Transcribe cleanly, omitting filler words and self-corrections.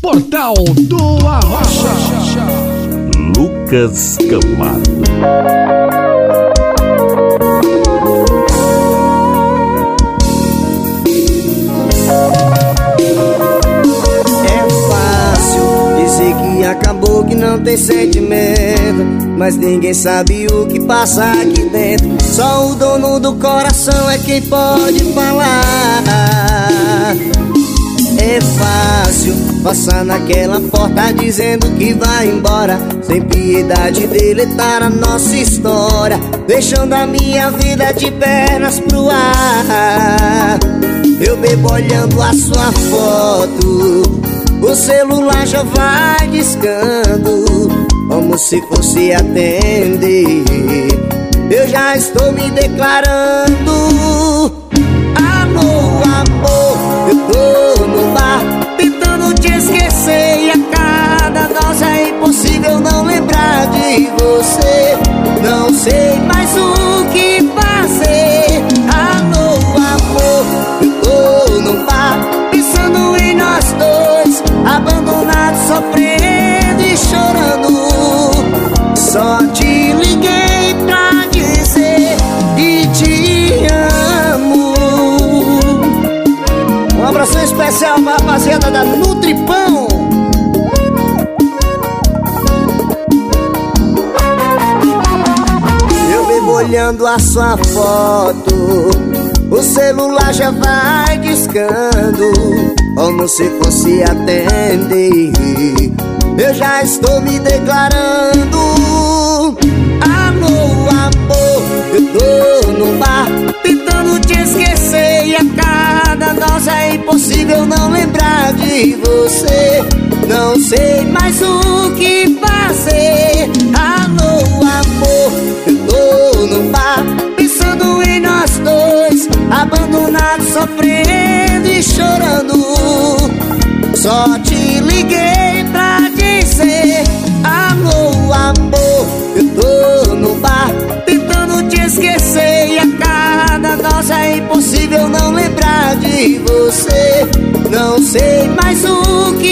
Portal do Arrocha. Lucas Camargo. Acabou que não tem sentimento, mas ninguém sabe o que passa aqui dentro. Só o dono do coração é quem pode falar. É fácil passar naquela porta dizendo que vai embora, sem piedade deletar a nossa história, deixando a minha vida de pernas pro ar. Eu bebo olhando a sua foto, o celular já vai discando, como se fosse atender. Eu já estou me declarando. Alô, amor, eu tô no bar tentando te esquecer, e a cada dose é impossível não lembrar de você. Não sei mais o que fazer. Alô, amor, eu tô no bar pensando em nós dois, abandonados, sofrendo e chorando. Só te liguei pra dizer que te amo. Um abraço especial pra rapaziada da Nutripão. Eu bebo olhando a sua foto, o celular já vai discando, como se fosse atender. Eu já estou me declarando. Alô, amor, eu tô no bar tentando te esquecer, e a cada dose é impossível não lembrar de você. Não sei mais o que fazer. Alô, amor, eu tô no bar pensando em nós dois, abandonados, sofrendo e chorando. Só te liguei pra dizer. Alô, amor, eu tô no bar tentando te esquecer, e a cada dose é impossível não lembrar de você. Não sei mais o que